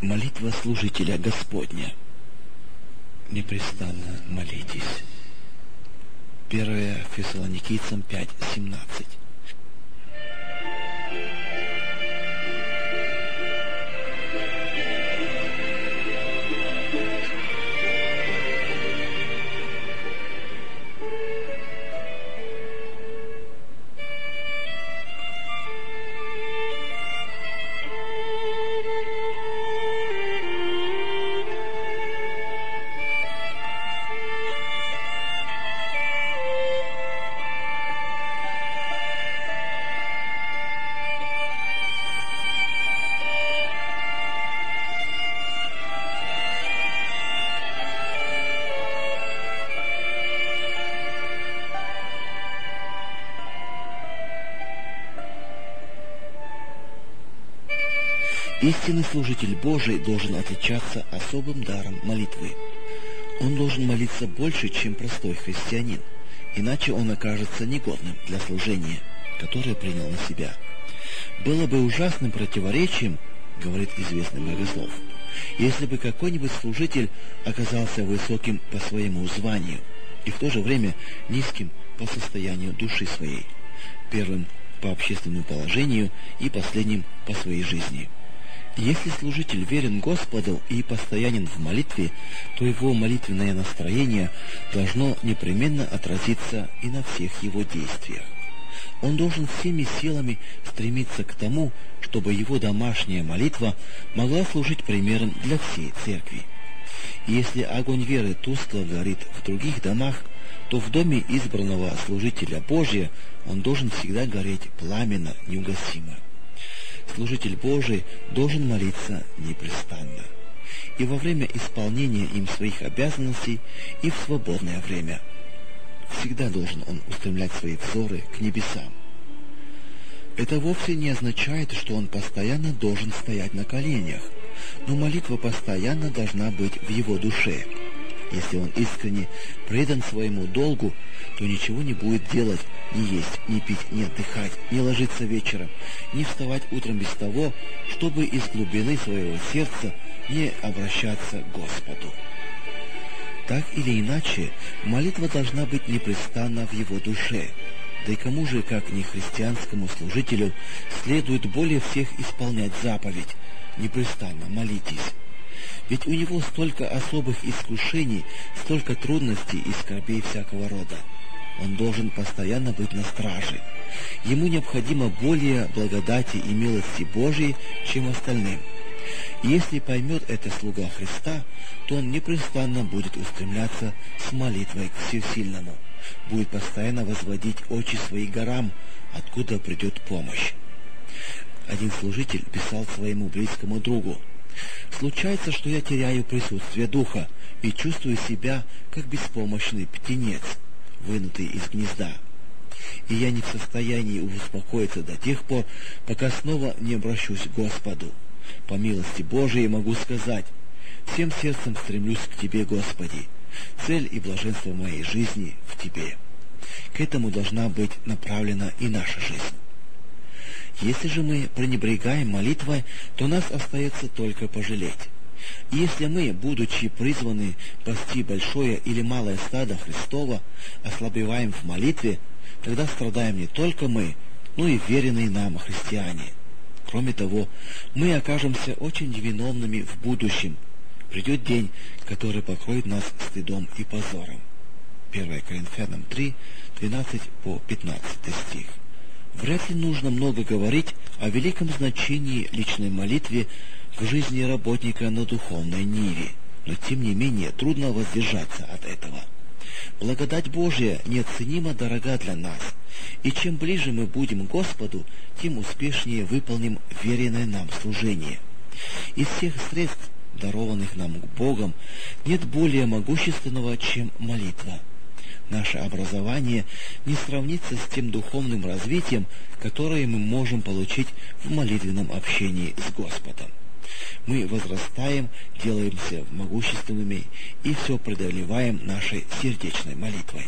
Молитва служителя Господня. Непрестанно молитесь. 1 Фессалоникийцам 5:17. Истинный служитель Божий должен отличаться особым даром молитвы. Он должен молиться больше, чем простой христианин, иначе он окажется негодным для служения, которое принял на себя. Было бы ужасным противоречием, говорит известный богослов, если бы какой-нибудь служитель оказался высоким по своему званию и в то же время низким по состоянию души своей, первым по общественному положению и последним по своей жизни. Если служитель верен Господу и постоянен в молитве, то его молитвенное настроение должно непременно отразиться и на всех его действиях. Он должен всеми силами стремиться к тому, чтобы его домашняя молитва могла служить примером для всей церкви. И если огонь веры тускло горит в других домах, то в доме избранного служителя Божия он должен всегда гореть пламенно, неугасимо. Служитель Божий должен молиться непрестанно, и во время исполнения им своих обязанностей, и в свободное время. Всегда должен он устремлять свои взоры к небесам. Это вовсе не означает, что он постоянно должен стоять на коленях, но молитва постоянно должна быть в его душе. Если он искренне предан своему долгу, то ничего не будет делать, ни есть, ни пить, ни отдыхать, ни ложиться вечером, ни вставать утром без того, чтобы из глубины своего сердца не обращаться к Господу. Так или иначе, молитва должна быть непрестанна в его душе. Да и кому же, как не христианскому служителю, следует более всех исполнять заповедь «Непрестанно молитесь». Ведь у него столько особых искушений, столько трудностей и скорбей всякого рода. Он должен постоянно быть на страже. Ему необходимо более благодати и милости Божьей, чем остальным. И если поймет это слуга Христа, то он непрестанно будет устремляться с молитвой к Всесильному, будет постоянно возводить очи свои горам, откуда придет помощь. Один служитель писал своему близкому другу: «Случается, что я теряю присутствие духа и чувствую себя, как беспомощный птенец, вынутый из гнезда. И я не в состоянии успокоиться до тех пор, пока снова не обращусь к Господу. По милости Божией могу сказать: всем сердцем стремлюсь к Тебе, Господи. Цель и блаженство моей жизни в Тебе». К этому должна быть направлена и наша жизнь. Если же мы пренебрегаем молитвой, то нас остается только пожалеть. И если мы, будучи призваны пасти большое или малое стадо Христова, ослабеваем в молитве, тогда страдаем не только мы, но и веренные нам христиане. Кроме того, мы окажемся очень невиновными в будущем. Придет день, который покроет нас стыдом и позором. 1 Коринфянам 3, 12 по 15 стих. Вряд ли нужно много говорить о великом значении личной молитвы в жизни работника на духовной ниве, но тем не менее трудно воздержаться от этого. Благодать Божия неоценимо дорога для нас, и чем ближе мы будем к Господу, тем успешнее выполним веренное нам служение. Из всех средств, дарованных нам Богом, нет более могущественного, чем молитва. Наше образование не сравнится с тем духовным развитием, которое мы можем получить в молитвенном общении с Господом. Мы возрастаем, делаемся могущественными и все преодолеваем нашей сердечной молитвой.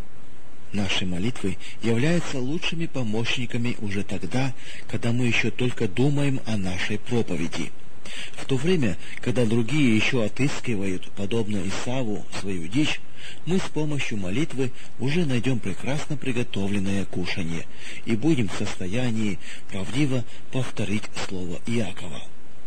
Наши молитвы являются лучшими помощниками уже тогда, когда мы еще только думаем о нашей проповеди. В В то время, когда другие еще отыскивают, подобно Исаву, свою дичь, мы с помощью молитвы уже найдем прекрасно приготовленное кушанье и будем в состоянии правдиво повторить слово Иакова.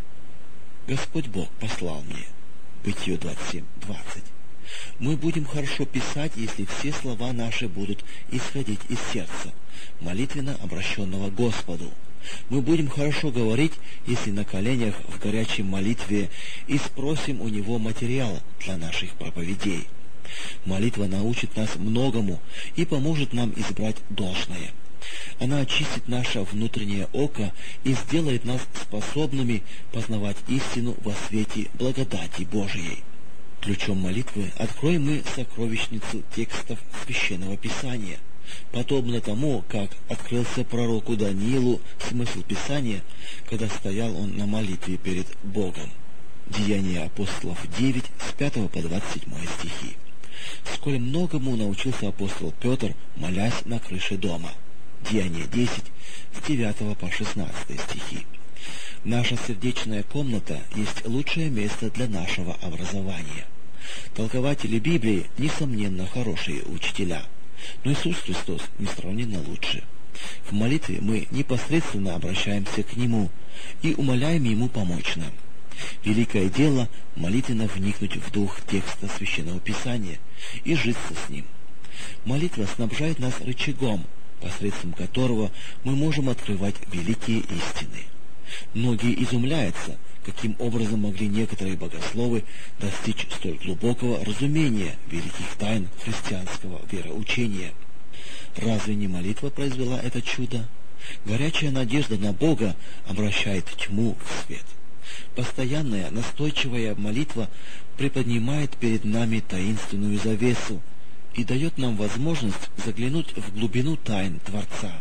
Господь Бог послал мне. Бытие 27:20. Мы будем хорошо писать, если все слова наши будут исходить из сердца, молитвенно обращенного Господу. Мы будем хорошо говорить, если на коленях в горячей молитве и спросим у Него материал для наших проповедей. Молитва научит нас многому и поможет нам избрать должное. Она очистит наше внутреннее око и сделает нас способными познавать истину во свете благодати Божией. Ключом молитвы откроем мы сокровищницу текстов Священного Писания, подобно тому, как открылся пророку Даниилу смысл Писания, когда стоял он на молитве перед Богом. Деяния апостолов 9, с 5 по 27 стихи. Сколь многому научился апостол Петр, молясь на крыше дома. Деяния 10, с 9 по 16 стихи. Наша сердечная комната есть лучшее место для нашего образования. Толкователи Библии, несомненно, хорошие учителя, но Иисус Христос несравненно лучше. В молитве мы непосредственно обращаемся к Нему и умоляем Ему помочь нам. Великое дело — молитвенно вникнуть в дух текста Священного Писания и житься с ним. Молитва снабжает нас рычагом, посредством которого мы можем открывать великие истины. Многие изумляются, каким образом могли некоторые богословы достичь столь глубокого разумения великих тайн христианского вероучения. Разве не молитва произвела это чудо? Горячая надежда на Бога обращает тьму в свет. Постоянная, настойчивая молитва приподнимает перед нами таинственную завесу и дает нам возможность заглянуть в глубину тайн Творца.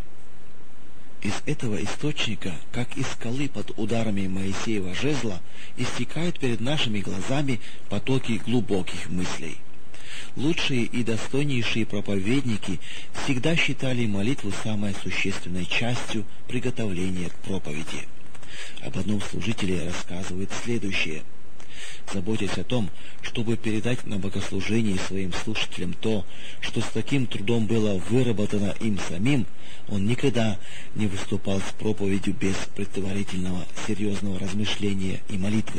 Из этого источника, как из скалы под ударами Моисеева жезла, истекают перед нашими глазами потоки глубоких мыслей. Лучшие и достойнейшие проповедники всегда считали молитву самой существенной частью приготовления к проповеди. Об одном служителе рассказывает следующее. Заботясь о том, чтобы передать на богослужении своим слушателям то, что с таким трудом было выработано им самим, он никогда не выступал с проповедью без предварительного серьезного размышления и молитвы.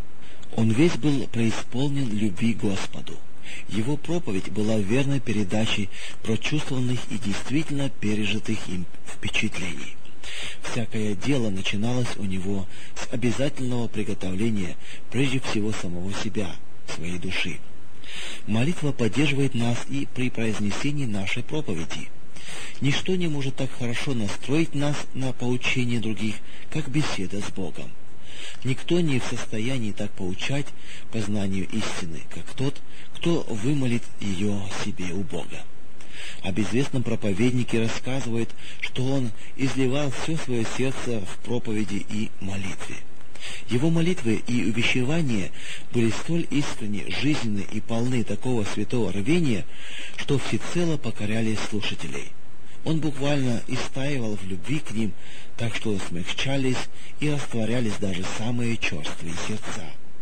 Он весь был преисполнен любви к Господу. Его проповедь была верной передачей прочувствованных и действительно пережитых им впечатлений. Всякое дело начиналось у него с обязательного приготовления прежде всего самого себя, своей души. Молитва поддерживает нас и при произнесении нашей проповеди. Ничто не может так хорошо настроить нас на поучение других, как беседа с Богом. Никто не в состоянии так поучать познанию истины, как тот, кто вымолит ее себе у Бога. Об известном проповеднике рассказывает, что он изливал все свое сердце в проповеди и молитве. Его молитвы и увещевания были столь искренни, жизненны и полны такого святого рвения, что всецело покоряли слушателей. Он буквально истаивал в любви к ним, так что смягчались и растворялись даже самые черствые сердца.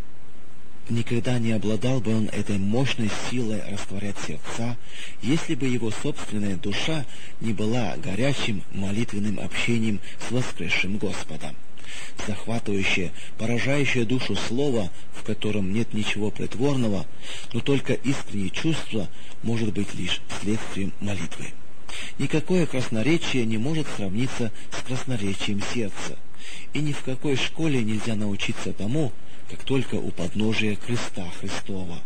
Никогда не обладал бы он этой мощной силой растворять сердца, если бы его собственная душа не была горячим молитвенным общением с воскресшим Господом. Захватывающее, поражающее душу слово, в котором нет ничего притворного, но только искреннее чувство, может быть лишь следствием молитвы. Никакое красноречие не может сравниться с красноречием сердца, и ни в какой школе нельзя научиться тому, как только у подножия креста Христова.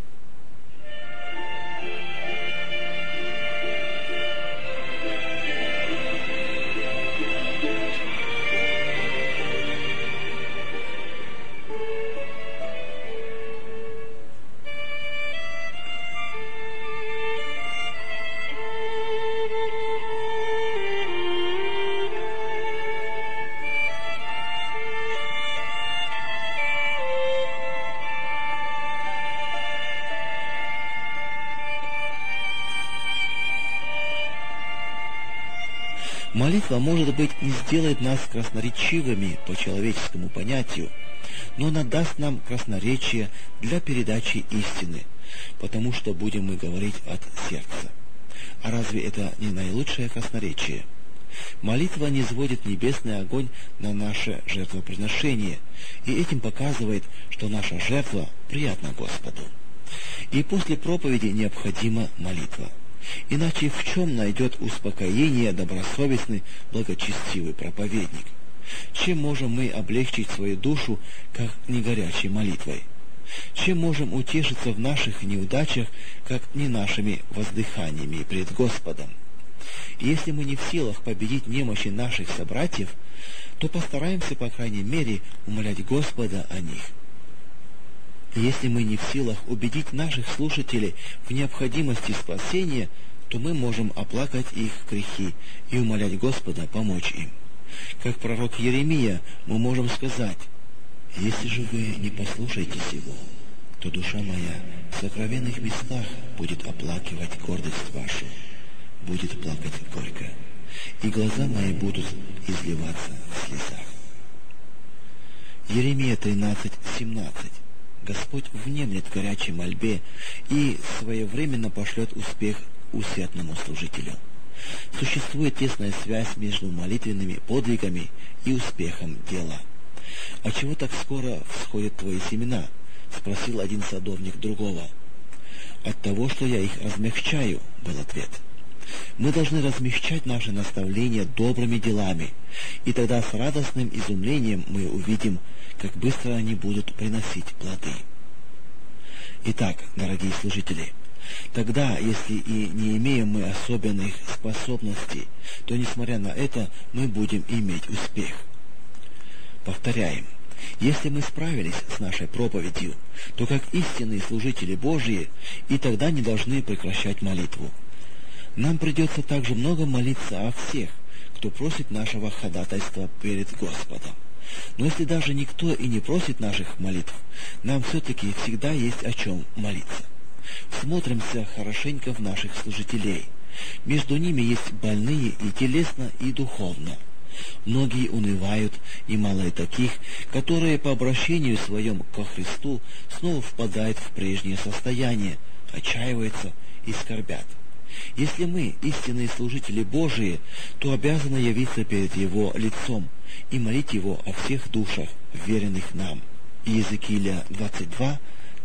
Молитва, может быть, не сделает нас красноречивыми по человеческому понятию, но она даст нам красноречие для передачи истины, потому что будем мы говорить от сердца. А разве это не наилучшее красноречие? Молитва низводит небесный огонь на наше жертвоприношение, и этим показывает, что наша жертва приятна Господу. И после проповеди необходима молитва. Иначе в чем найдет успокоение добросовестный, благочестивый проповедник? Чем можем мы облегчить свою душу, как не горячей молитвой? Чем можем утешиться в наших неудачах, как не нашими воздыханиями пред Господом? И если мы не в силах победить немощи наших собратьев, то постараемся, по крайней мере, умолять Господа о них. Если мы не в силах убедить наших слушателей в необходимости спасения, то мы можем оплакать их грехи и умолять Господа помочь им. Как пророк Еремия, мы можем сказать: «Если же вы не послушаетесь его, то душа моя в сокровенных местах будет оплакивать гордость вашу, будет плакать горько, и глаза мои будут изливаться в слезах». Еремия 13:17. Господь внемлет горячей мольбе и своевременно пошлет успех усердному служителю. Существует тесная связь между молитвенными подвигами и успехом дела. «А чего так скоро всходят твои семена?» — спросил один садовник другого. «От того, что я их размягчаю», — был ответ. Мы должны размягчать наши наставления добрыми делами, и тогда с радостным изумлением мы увидим, как быстро они будут приносить плоды. Итак, дорогие служители, тогда, если и не имеем мы особенных способностей, то, несмотря на это, мы будем иметь успех. Повторяем, если мы справились с нашей проповедью, то как истинные служители Божьи, и тогда не должны прекращать молитву. Нам придется также много молиться о всех, кто просит нашего ходатайства перед Господом. Но если даже никто и не просит наших молитв, нам все-таки всегда есть о чем молиться. Смотримся хорошенько в наших служителей. Между ними есть больные и телесно, и духовно. Многие унывают, и мало и таких, которые по обращению своем ко Христу снова впадают в прежнее состояние, отчаиваются и скорбят. Если мы, истинные служители Божии, то обязаны явиться перед Его лицом и молить Его о всех душах, веренных нам. Иезекииля 22,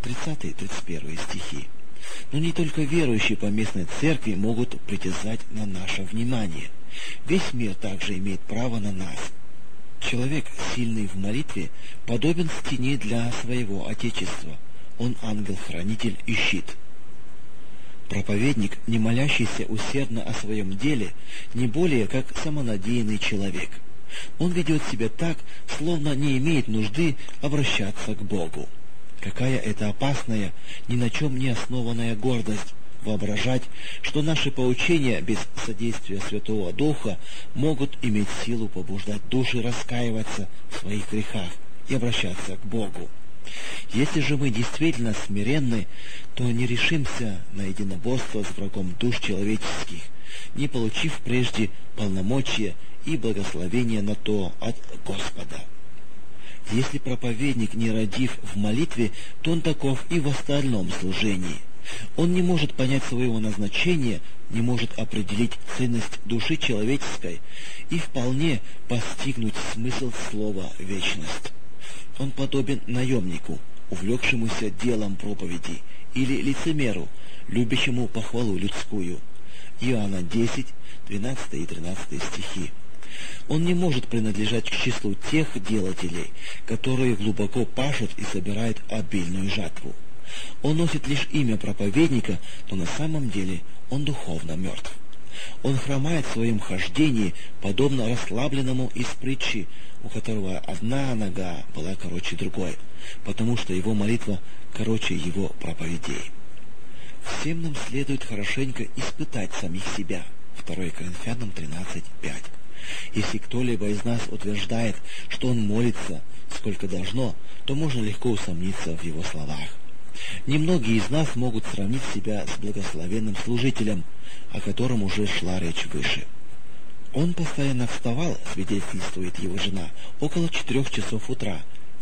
30-31 стихи. Но не только верующие по местной церкви могут притязать на наше внимание. Весь мир также имеет право на нас. Человек, сильный в молитве, подобен стене для своего Отечества. Он ангел-хранитель и щит. Проповедник, не молящийся усердно о своем деле, не более как самонадеянный человек. Он ведет себя так, словно не имеет нужды обращаться к Богу. Какая это опасная, ни на чем не основанная гордость — воображать, что наши поучения без содействия Святого Духа могут иметь силу побуждать души раскаиваться в своих грехах и обращаться к Богу. Если же мы действительно смиренны, то не решимся на единоборство с врагом душ человеческих, не получив прежде полномочия и благословения на то от Господа. Если проповедник не родив в молитве, то он таков и в остальном служении. Он не может понять своего назначения, не может определить ценность души человеческой и вполне постигнуть смысл слова «вечность». Он подобен наемнику, увлекшемуся делом проповеди, или лицемеру, любящему похвалу людскую. Иоанна 10, 12 и 13 стихи. Он не может принадлежать к числу тех делателей, которые глубоко пашут и собирают обильную жатву. Он носит лишь имя проповедника, но на самом деле он духовно мертв. Он хромает в своем хождении, подобно расслабленному из притчи, у которого одна нога была короче другой, потому что его молитва короче его проповедей. Всем нам следует хорошенько испытать самих себя. 2 Коринфянам 13:5. Если кто-либо из нас утверждает, что он молится, сколько должно, то можно легко усомниться в его словах. Немногие из нас могут сравнить себя с благословенным служителем, о котором уже шла речь выше. Он постоянно вставал, свидетельствует его жена, около 4 часов утра,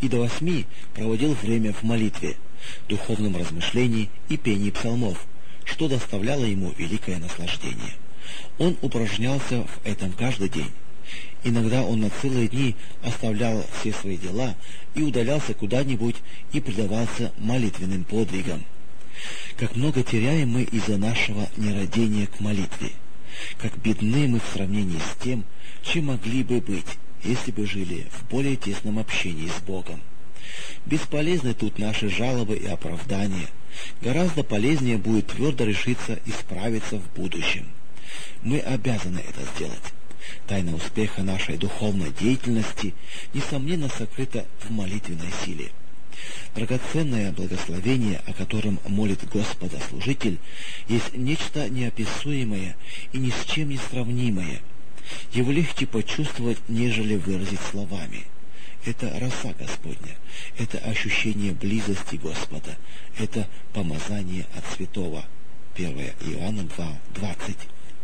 и до 8 проводил время в молитве, духовном размышлении и пении псалмов, что доставляло ему великое наслаждение. Он упражнялся в этом каждый день. Иногда он на целые дни оставлял все свои дела и удалялся куда-нибудь и предавался молитвенным подвигам. Как много теряем мы из-за нашего нерадения к молитве, как бедны мы в сравнении с тем, чем могли бы быть, если бы жили в более тесном общении с Богом. Бесполезны тут наши жалобы и оправдания. Гораздо полезнее будет твердо решиться исправиться в будущем. Мы обязаны это сделать. Тайна успеха нашей духовной деятельности, несомненно, сокрыта в молитвенной силе. Драгоценное благословение, о котором молит Господа служитель, есть нечто неописуемое и ни с чем не сравнимое. Его легче почувствовать, нежели выразить словами. Это роса Господня, это ощущение близости Господа, это помазание от святого. 1 Иоанна 2:20.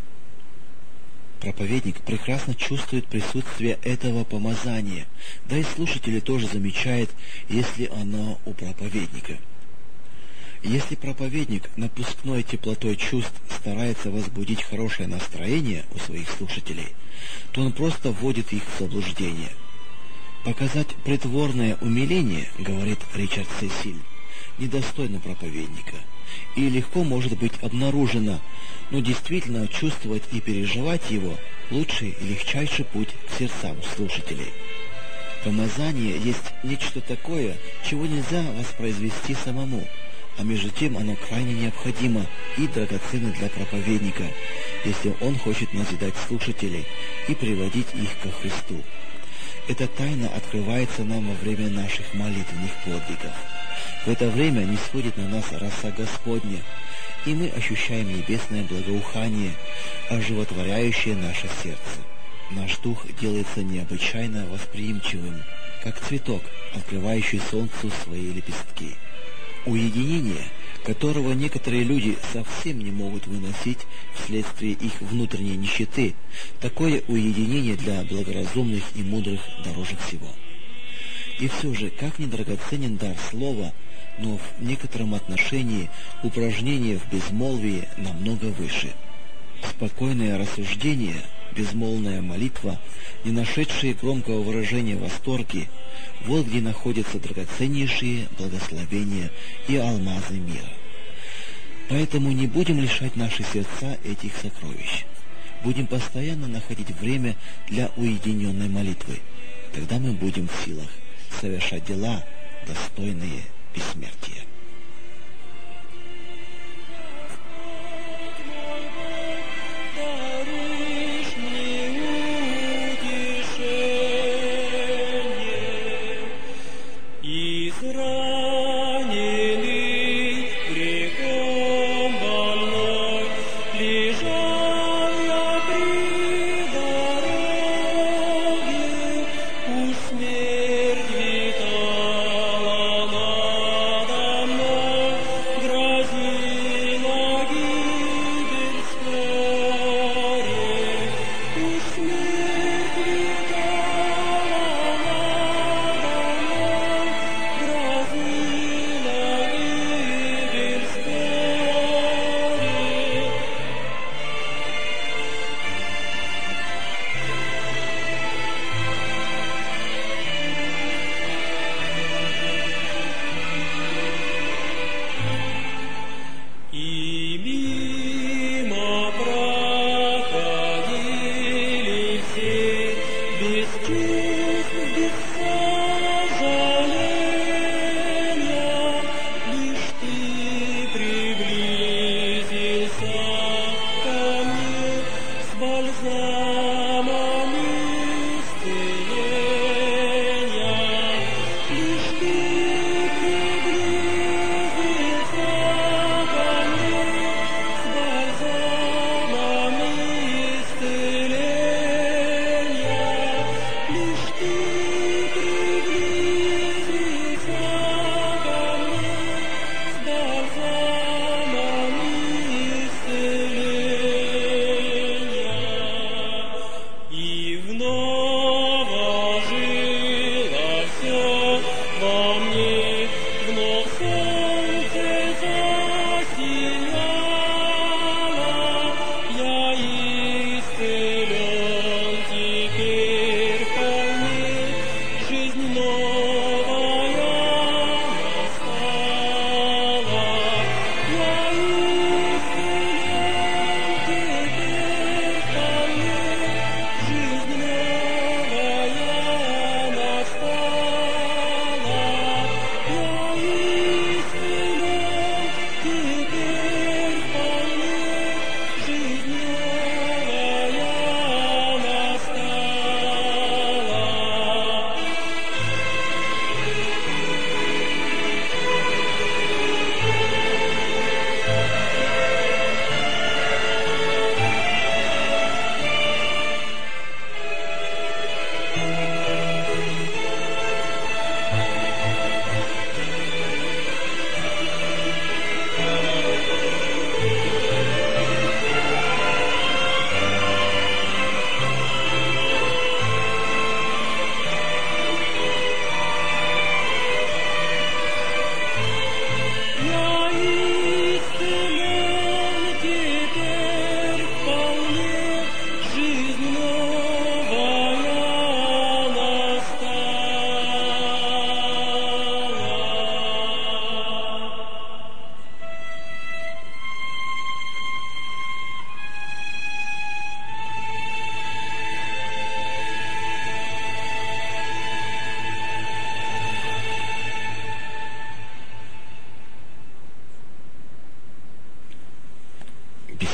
Проповедник прекрасно чувствует присутствие этого помазания, да и слушатели тоже замечают, если оно у проповедника. Если проповедник напускной теплотой чувств старается возбудить хорошее настроение у своих слушателей, то он просто вводит их в заблуждение. Показать притворное умиление, говорит Ричард Сесиль, недостойно проповедника и легко может быть обнаружено, но действительно чувствовать и переживать его – лучший и легчайший путь к сердцам слушателей. Помазание есть нечто такое, чего нельзя воспроизвести самому, а между тем оно крайне необходимо и драгоценно для проповедника, если он хочет назидать слушателей и приводить их ко Христу. Эта тайна открывается нам во время наших молитвенных подвигов. В это время нисходит на нас роса Господня, и мы ощущаем небесное благоухание, оживотворяющее наше сердце. Наш дух делается необычайно восприимчивым, как цветок, открывающий солнцу свои лепестки. Уединение, которого некоторые люди совсем не могут выносить вследствие их внутренней нищеты, такое уединение для благоразумных и мудрых дороже всего. И все же, как ни драгоценен дар слова, но в некотором отношении упражнение в безмолвии намного выше. Спокойное рассуждение, безмолвная молитва, не нашедшие громкого выражения восторги, вот где находятся драгоценнейшие благословения и алмазы мира. Поэтому не будем лишать наши сердца этих сокровищ. Будем постоянно находить время для уединенной молитвы. Тогда мы будем в силах совершать дела, достойные бессмертия.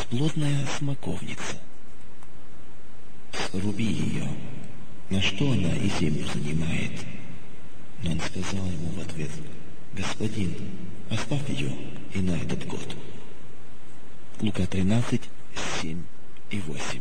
Бесплодная смоковница. Сруби ее. На что она и землю занимает? Но он сказал ему в ответ: Господин, оставь ее и на этот год. Лука 13, 7 и 8.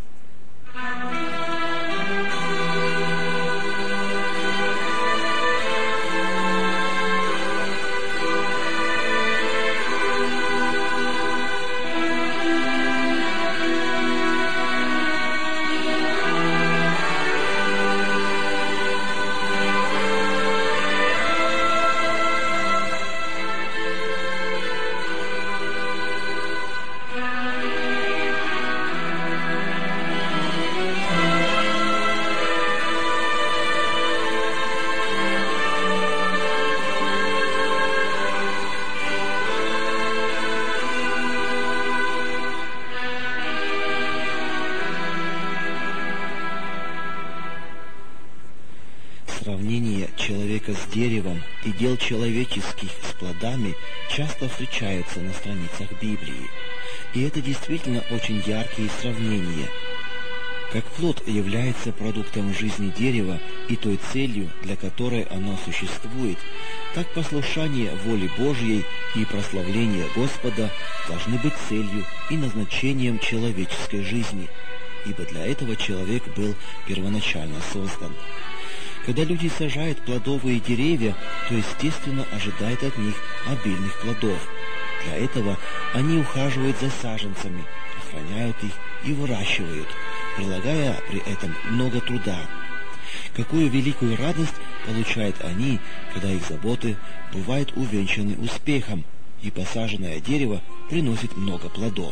Сравнение человека с деревом и дел человеческих с плодами часто встречаются на страницах Библии. И это действительно очень яркие сравнения. Как плод является продуктом жизни дерева и той целью, для которой оно существует, так послушание воле Божьей и прославление Господа должны быть целью и назначением человеческой жизни, ибо для этого человек был первоначально создан. Когда люди сажают плодовые деревья, то, естественно, ожидают от них обильных плодов. Для этого они ухаживают за саженцами, охраняют их и выращивают, прилагая при этом много труда. Какую великую радость получают они, когда их заботы бывают увенчаны успехом, и посаженное дерево приносит много плодов.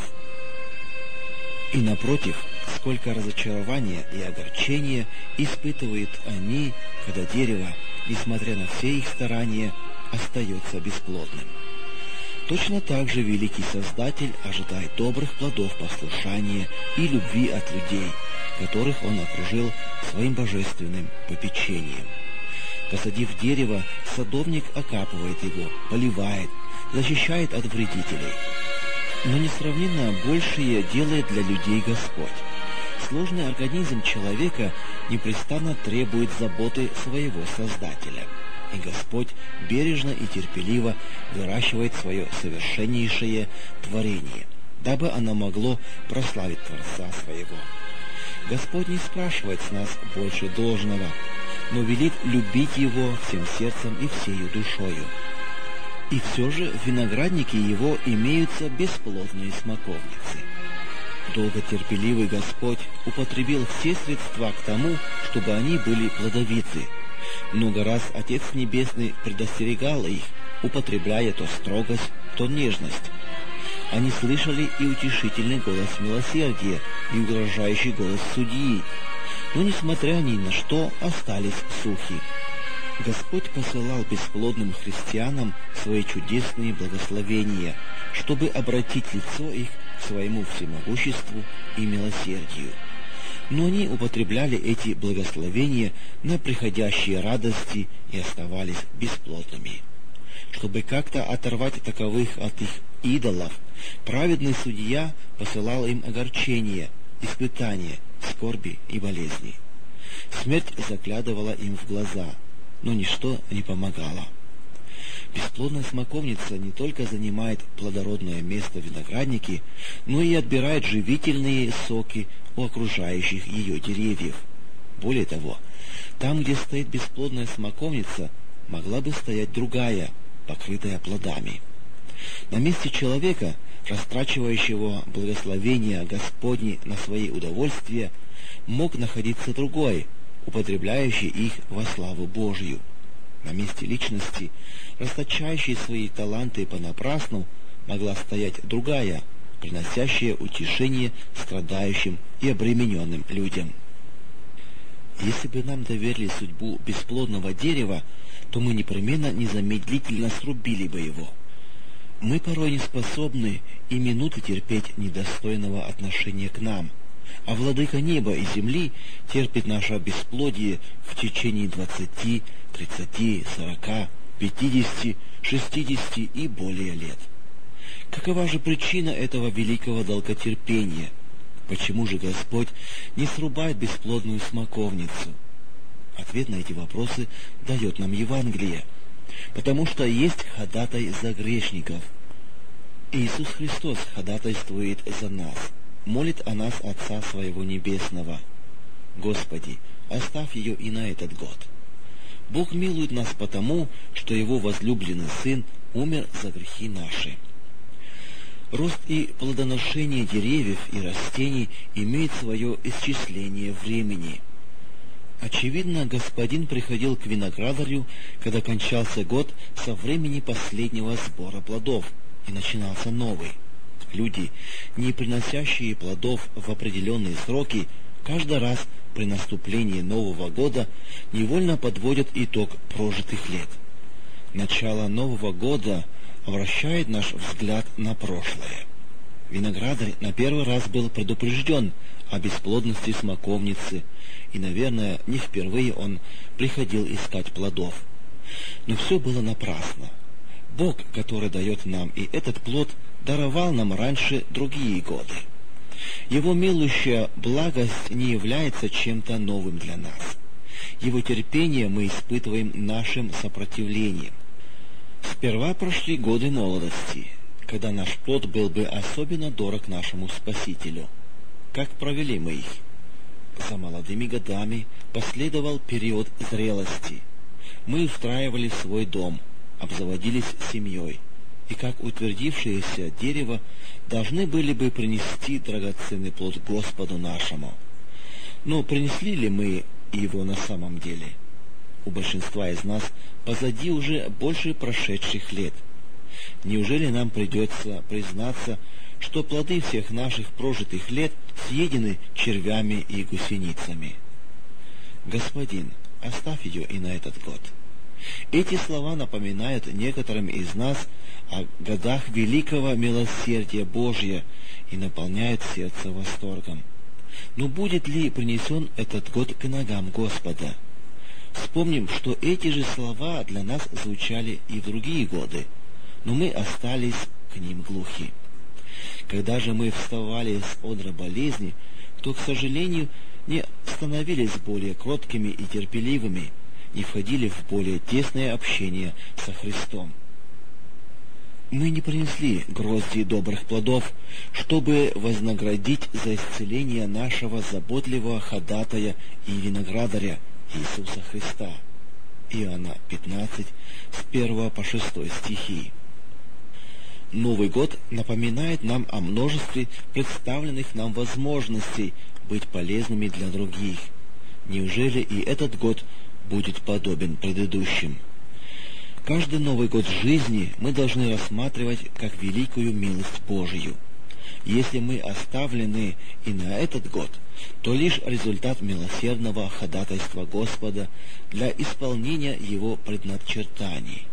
И напротив, сколько разочарования и огорчения испытывают они, когда дерево, несмотря на все их старания, остается бесплодным. Точно так же великий Создатель ожидает добрых плодов послушания и любви от людей, которых Он окружил своим божественным попечением. Посадив дерево, садовник окапывает его, поливает, защищает от вредителей. Но несравненно большее делает для людей Господь. Сложный организм человека непрестанно требует заботы своего Создателя. И Господь бережно и терпеливо выращивает свое совершеннейшее творение, дабы оно могло прославить Творца своего. Господь не спрашивает с нас больше должного, но велит любить Его всем сердцем и всею душою. И все же в винограднике Его имеются бесплодные смоковницы. Долготерпеливый Господь употребил все средства к тому, чтобы они были плодовиты. Много раз Отец Небесный предостерегал их, употребляя то строгость, то нежность. Они слышали и утешительный голос милосердия, и угрожающий голос судьи, но, несмотря ни на что, остались сухи. Господь посылал бесплодным христианам свои чудесные благословения, чтобы обратить лицо их к своему всемогуществу и милосердию. Но они употребляли эти благословения на приходящие радости и оставались бесплодными. Чтобы как-то оторвать таковых от их идолов, праведный судья посылал им огорчения, испытания, скорби и болезни. Смерть заглядывала им в глаза, но ничто не помогало. Бесплодная смоковница не только занимает плодородное место в винограднике, но и отбирает живительные соки у окружающих ее деревьев. Более того, там, где стоит бесплодная смоковница, могла бы стоять другая, покрытая плодами. На месте человека, растрачивающего благословения Господни на свои удовольствия, мог находиться другой, употребляющий их во славу Божию. На месте личности, расточающей свои таланты понапрасну, могла стоять другая, приносящая утешение страдающим и обремененным людям. Если бы нам доверили судьбу бесплодного дерева, то мы непременно незамедлительно срубили бы его. Мы порой не способны и минуты терпеть недостойного отношения к нам, а владыка неба и земли терпит наше бесплодие в течение 20, 30, 40, 50, 60 и более лет. Какова же причина этого великого долготерпения? Почему же Господь не срубает бесплодную смоковницу? Ответ на эти вопросы дает нам Евангелие. Потому что есть ходатай за грешников. Иисус Христос ходатайствует за нас, молит о нас Отца Своего Небесного. Господи, оставь ее и на этот год. Бог милует нас потому, что Его возлюбленный Сын умер за грехи наши. Рост и плодоношение деревьев и растений имеет свое исчисление времени. Очевидно, Господин приходил к виноградарю, когда кончался год со времени последнего сбора плодов, и начинался новый. Люди, не приносящие плодов в определенные сроки, каждый раз при наступлении Нового года невольно подводят итог прожитых лет. Начало Нового года обращает наш взгляд на прошлое. Виноградарь на первый раз был предупрежден о бесплодности смоковницы, и, наверное, не впервые он приходил искать плодов. Но все было напрасно. Бог, который дает нам и этот плод, даровал нам раньше другие годы. Его милующая благость не является чем-то новым для нас. Его терпение мы испытываем нашим сопротивлением. Сперва прошли годы молодости, когда наш плод был бы особенно дорог нашему Спасителю. Как провели мы их? За молодыми годами последовал период зрелости. Мы устраивали свой дом, обзаводились семьей, и как утвердившееся дерево должны были бы принести драгоценный плод Господу нашему. Но принесли ли мы его на самом деле? У большинства из нас позади уже больше прошедших лет. Неужели нам придется признаться, что плоды всех наших прожитых лет съедены червями и гусеницами? Господин, оставь ее и на этот год. Эти слова напоминают некоторым из нас о годах великого милосердия Божия и наполняют сердце восторгом. Но будет ли принесен этот год к ногам Господа? Вспомним, что эти же слова для нас звучали и в другие годы, но мы остались к ним глухи. Когда же мы вставали с одра болезни, то, к сожалению, не становились более кроткими и терпеливыми, не входили в более тесное общение со Христом. Мы не принесли грозди добрых плодов, чтобы вознаградить за исцеление нашего заботливого ходатая и виноградаря Иисуса Христа. Иоанна 15, с 1 по 6 стихи. Новый год напоминает нам о множестве представленных нам возможностей быть полезными для других. Неужели и этот год будет подобен предыдущим? Каждый Новый год жизни мы должны рассматривать как великую милость Божию. Если мы оставлены и на этот год, то лишь результат милосердного ходатайства Господа для исполнения Его предначертаний.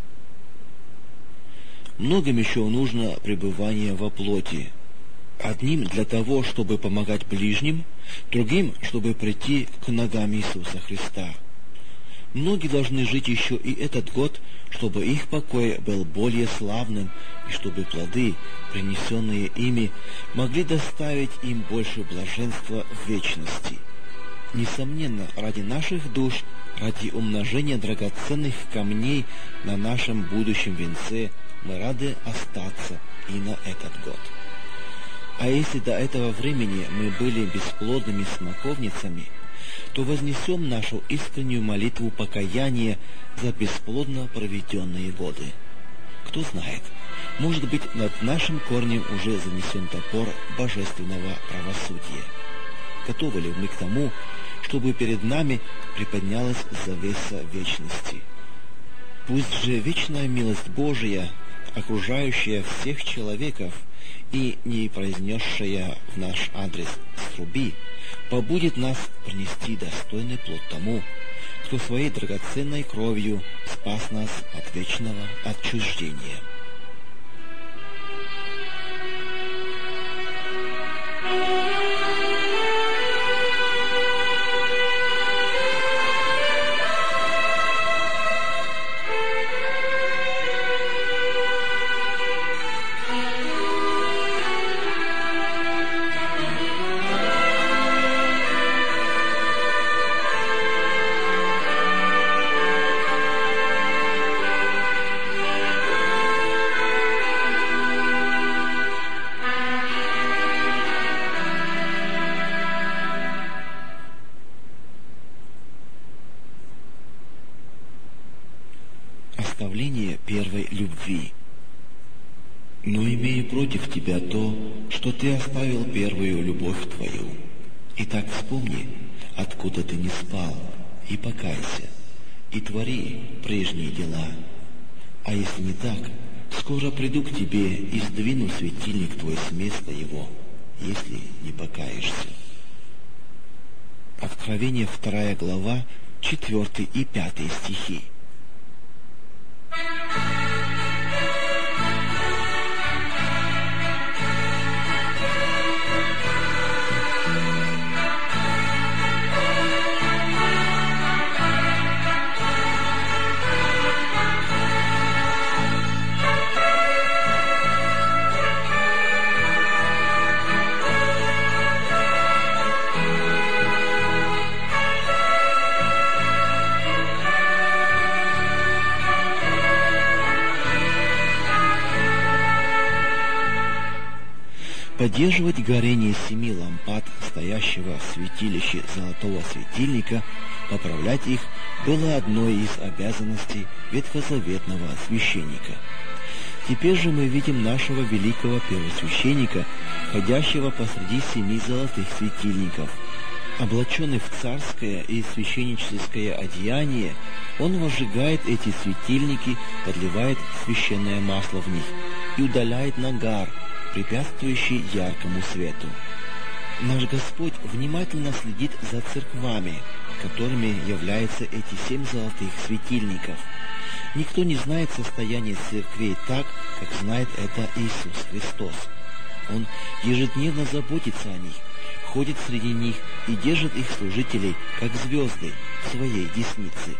Многим еще нужно пребывание во плоти. Одним для того, чтобы помогать ближним, другим, чтобы прийти к ногам Иисуса Христа. Многие должны жить еще и этот год, чтобы их покой был более славным, и чтобы плоды, принесенные ими, могли доставить им больше блаженства в вечности. Несомненно, ради наших душ, ради умножения драгоценных камней на нашем будущем венце, мы рады остаться и на этот год. А если до этого времени мы были бесплодными смоковницами, то вознесем нашу искреннюю молитву покаяния за бесплодно проведенные годы. Кто знает, может быть, над нашим корнем уже занесен топор божественного правосудия. Готовы ли мы к тому, чтобы перед нами приподнялась завеса вечности? Пусть же вечная милость Божия, окружающая всех человеков и не произнесшая в наш адрес «сруби», побудет нас принести достойный плод тому, кто своей драгоценной кровью спас нас от вечного отчуждения. оставления первой любви. Но имею против тебя то, что ты оставил первую любовь твою. Итак, вспомни, откуда ты не спал, и покайся, и твори прежние дела. А если не так, скоро приду к тебе и сдвину светильник твой с места его, если не покаешься. Откровение 2 глава, 4 и 5 стихи. Поддерживать горение 7 лампад, стоящего в святилище золотого светильника, поправлять их было одной из обязанностей ветхозаветного священника. Теперь же мы видим нашего великого первосвященника, ходящего посреди 7 золотых светильников. Облаченный в царское и священническое одеяние, он возжигает эти светильники, подливает священное масло в них и удаляет нагар, препятствующий яркому свету. Наш Господь внимательно следит за церквами, которыми являются эти 7 золотых светильников. Никто не знает состояние церквей так, как знает это Иисус Христос. Он ежедневно заботится о них, ходит среди них и держит их служителей, как звезды, в своей деснице.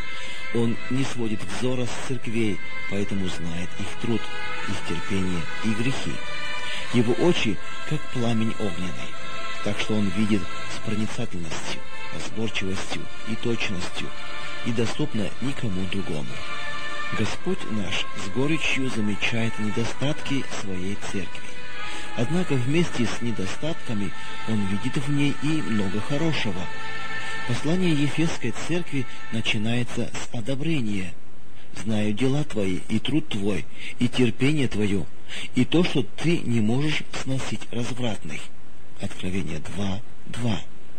Он не сводит взора с церквей, поэтому знает их труд, их терпение и грехи. Его очи, как пламень огненный, так что он видит с проницательностью, разборчивостью и точностью, и доступно никому другому. Господь наш с горечью замечает недостатки своей церкви. Однако вместе с недостатками он видит в ней и много хорошего. Послание Ефесской церкви начинается с одобрения. «Знаю дела твои, и труд твой, и терпение твое, и то, что ты не можешь сносить развратных». Откровение 2:2.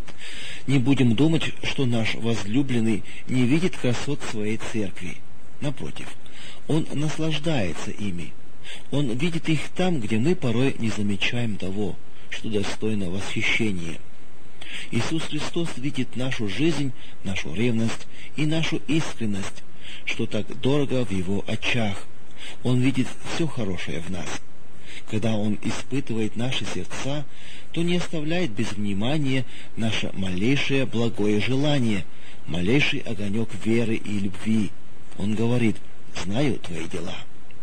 Не будем думать, что наш возлюбленный не видит красот своей церкви. Напротив, он наслаждается ими. Он видит их там, где мы порой не замечаем того, что достойно восхищения. Иисус Христос видит нашу жизнь, нашу ревность и нашу искренность, что так дорого в Его очах. Он видит все хорошее в нас. Когда Он испытывает наши сердца, то не оставляет без внимания наше малейшее благое желание, малейший огонек веры и любви. Он говорит: «Знаю твои дела».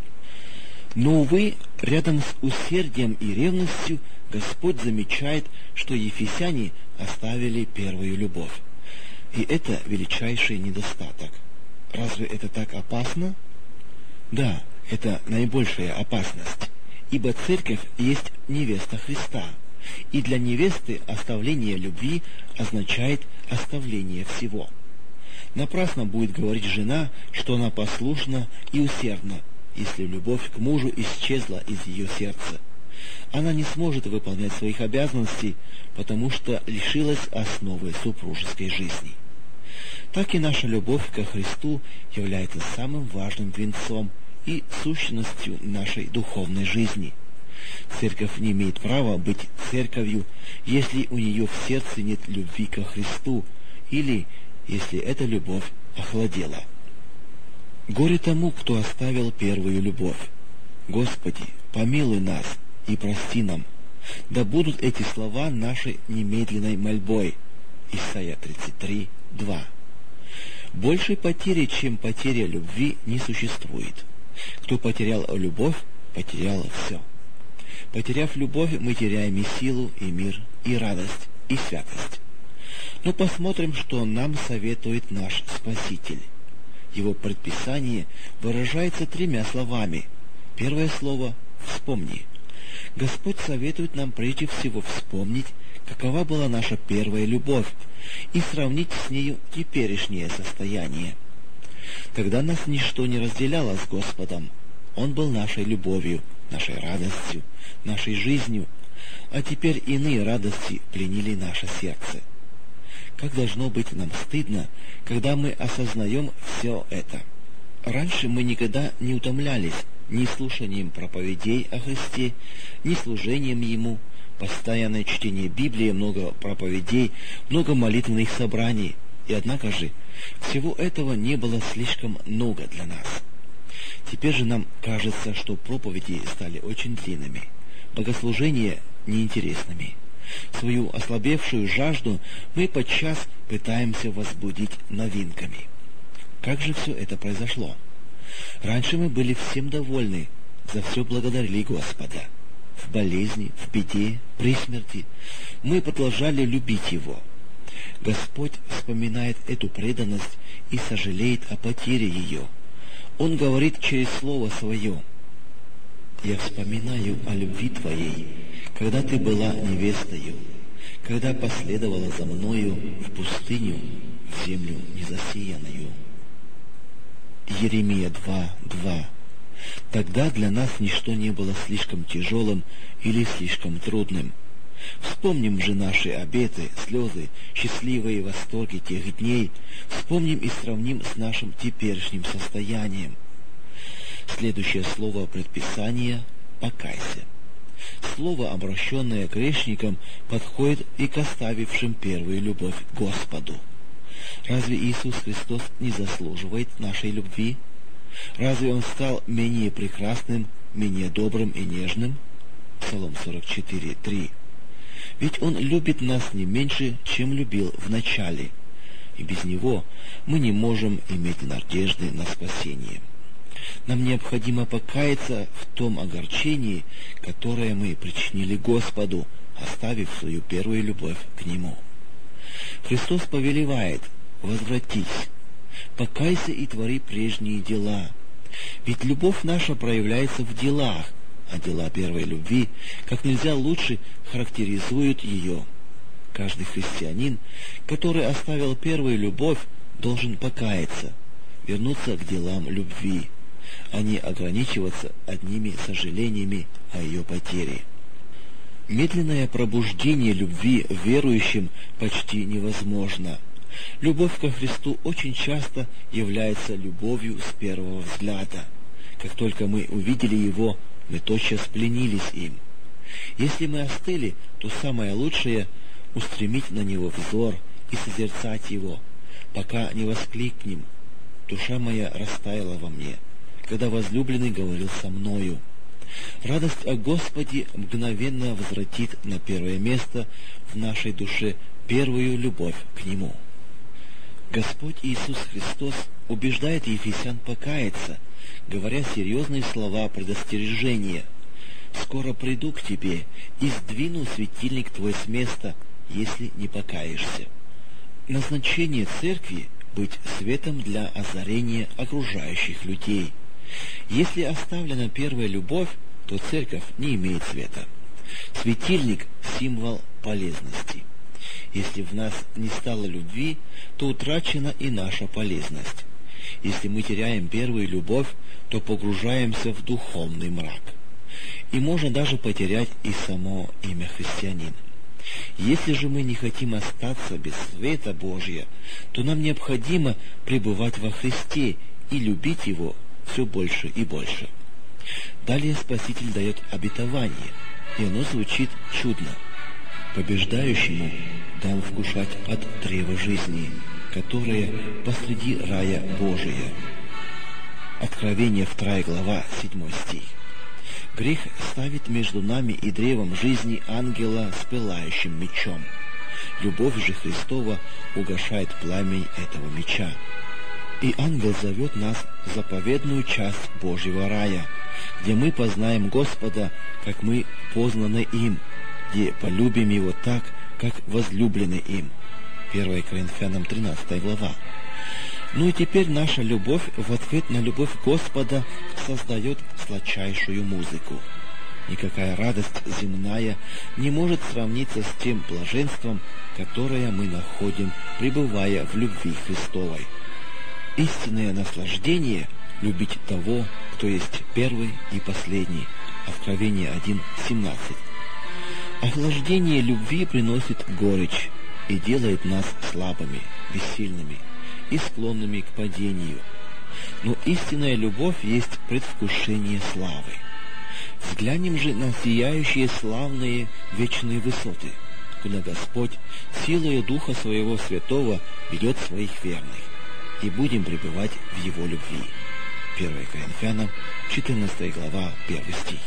Но, увы, рядом с усердием и ревностью Господь замечает, что ефесяне оставили первую любовь. И это величайший недостаток. Разве это так опасно? Да, это наибольшая опасность. Ибо церковь есть невеста Христа, и для невесты оставление любви означает оставление всего. Напрасно будет говорить жена, что она послушна и усердна, если любовь к мужу исчезла из ее сердца. Она не сможет выполнять своих обязанностей, потому что лишилась основы супружеской жизни. Так и наша любовь ко Христу является самым важным венцом и сущностью нашей духовной жизни. Церковь не имеет права быть церковью, если у нее в сердце нет любви ко Христу, или если эта любовь охладела. Горе тому, кто оставил первую любовь. Господи, помилуй нас и прости нам. Да будут эти слова нашей немедленной мольбой. Исайя 33:2. Большей потери, чем потеря любви, не существует. Кто потерял любовь, потерял все. Потеряв любовь, мы теряем и силу, и мир, и радость, и святость. Но посмотрим, что нам советует наш Спаситель. Его предписание выражается 3 словами. Первое слово «вспомни». Господь советует нам прежде всего вспомнить, какова была наша первая любовь, и сравнить с нею теперешнее состояние. Тогда нас ничто не разделяло с Господом. Он был нашей любовью, нашей радостью, нашей жизнью, а теперь иные радости пленили наше сердце. Как должно быть нам стыдно, когда мы осознаем все это. Раньше мы никогда не утомлялись ни слушанием проповедей о Христе, ни служением Ему, постоянное чтение Библии, много проповедей, много молитвенных собраний. И однако же, всего этого не было слишком много для нас. Теперь же нам кажется, что проповеди стали очень длинными, богослужения неинтересными. Свою ослабевшую жажду мы подчас пытаемся возбудить новинками. Как же все это произошло? Раньше мы были всем довольны, за все благодарили Господа. В болезни, в беде, при смерти мы продолжали любить Его. Господь вспоминает эту преданность и сожалеет о потере ее. Он говорит через Слово Свое: «Я вспоминаю о любви Твоей, когда Ты была невестою, когда последовала за Мною в пустыню, в землю незасеянную». Еремия 2:2. Тогда для нас ничто не было слишком тяжелым или слишком трудным. Вспомним же наши обеты, слезы, счастливые восторги тех дней, вспомним и сравним с нашим теперешним состоянием. Следующее слово предписания — «покайся». Слово, обращенное к грешникам, подходит и к оставившим первую любовь к Господу. Разве Иисус Христос не заслуживает нашей любви? Разве Он стал менее прекрасным, менее добрым и нежным? Псалом 44:3. Ведь Он любит нас не меньше, чем любил в начале, и без Него мы не можем иметь надежды на спасение. Нам необходимо покаяться в том огорчении, которое мы причинили Господу, оставив свою первую любовь к Нему. Христос повелевает: «Возвратись, покайся и твори прежние дела». Ведь любовь наша проявляется в делах, а дела первой любви как нельзя лучше характеризуют ее. Каждый христианин, который оставил первую любовь, должен покаяться, вернуться к делам любви, а не ограничиваться одними сожалениями о ее потере. Медленное пробуждение любви верующим почти невозможно. Любовь ко Христу очень часто является любовью с первого взгляда. Как только мы увидели Его, мы тотчас пленились им. Если мы остыли, то самое лучшее — устремить на Него взор и созерцать Его, пока не воскликнем: «Душа моя растаяла во мне, когда возлюбленный говорил со мною». Радость о Господе мгновенно возвратит на первое место в нашей душе первую любовь к Нему. Господь Иисус Христос убеждает ефесян покаяться, говоря серьезные слова предостережения: «Скоро приду к тебе и сдвину светильник твой с места, если не покаешься». Назначение церкви — быть светом для озарения окружающих людей. Если оставлена первая любовь, то церковь не имеет света. Светильник — символ полезности. Если в нас не стало любви, то утрачена и наша полезность. Если мы теряем первую любовь, то погружаемся в духовный мрак. И можно даже потерять и само имя христианин. Если же мы не хотим остаться без света Божия, то нам необходимо пребывать во Христе и любить Его все больше и больше. Далее Спаситель дает обетование, и оно звучит чудно: «Побеждающему дам вкушать от древа жизни, которое посреди рая Божия». Откровение 2 глава 7 стих. Грех ставит между нами и древом жизни ангела с пылающим мечом. Любовь же Христова угашает пламень этого меча. И ангел зовет нас в заповедную часть Божьего рая, где мы познаем Господа, как мы познаны им, где полюбим Его так, как возлюблены им. 1 Коринфянам 13 глава. Ну и теперь наша любовь в ответ на любовь Господа создает сладчайшую музыку. Никакая радость земная не может сравниться с тем блаженством, которое мы находим, пребывая в любви Христовой. Истинное наслаждение — любить того, кто есть первый и последний. Откровение 1:17. Охлаждение любви приносит горечь и делает нас слабыми, бессильными и склонными к падению. Но истинная любовь есть предвкушение славы. Взглянем же на сияющие славные вечные высоты, куда Господь силою Духа Своего Святого ведет своих верных, и будем пребывать в Его любви. 1 Коринфянам, 14 глава, 1 стих.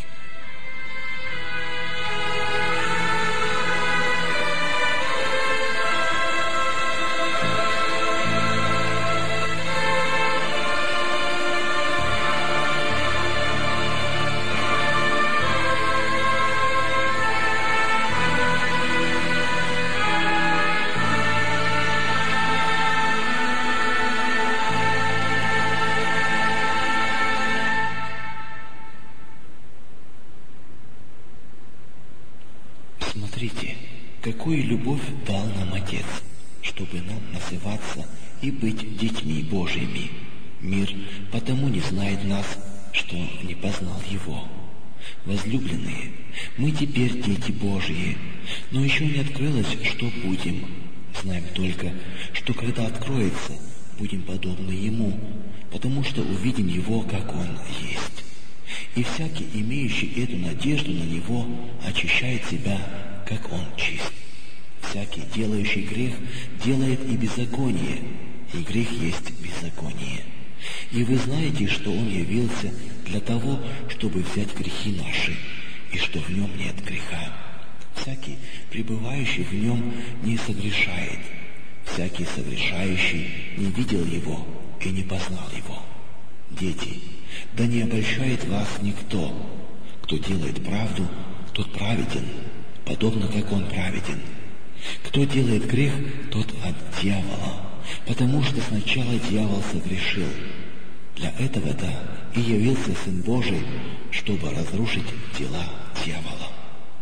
Смотрите, какую любовь дал нам Отец, чтобы нам называться и быть детьми Божьими. Мир потому не знает нас, что не познал Его. Возлюбленные, мы теперь дети Божьи, но еще не открылось, что будем. Знаем только, что когда откроется, будем подобны Ему, потому что увидим Его, как Он есть. И всякий, имеющий эту надежду на Него, очищает себя, как Он чист. Всякий, делающий грех, делает и беззаконие, и грех есть беззаконие. И вы знаете, что Он явился для того, чтобы взять грехи наши, и что в Нем нет греха. Всякий, пребывающий в Нем, не согрешает. Всякий согрешающий не видел Его и не познал Его. Дети, да не обольщает вас никто. Кто делает правду, тот праведен, подобно как Он праведен. Кто делает грех, тот от дьявола, потому что сначала дьявол согрешил. Для этого-то и явился Сын Божий, чтобы разрушить дела дьявола.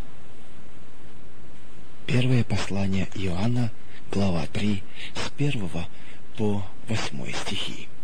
Первое послание Иоанна, глава 3, с 1 по 8 стихи.